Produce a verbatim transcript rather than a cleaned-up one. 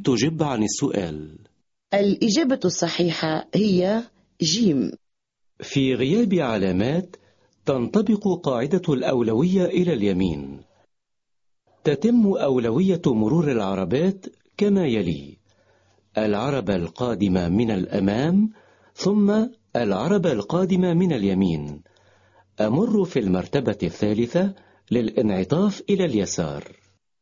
تجب عن السؤال. الإجابة الصحيحة هي جيم. في غياب علامات تنطبق قاعدة الأولوية إلى اليمين. تتم أولوية مرور العربات كما يلي: العربة القادمة من الأمام، ثم العربة القادمة من اليمين. أمر في المرتبة الثالثة للانعطاف إلى اليسار.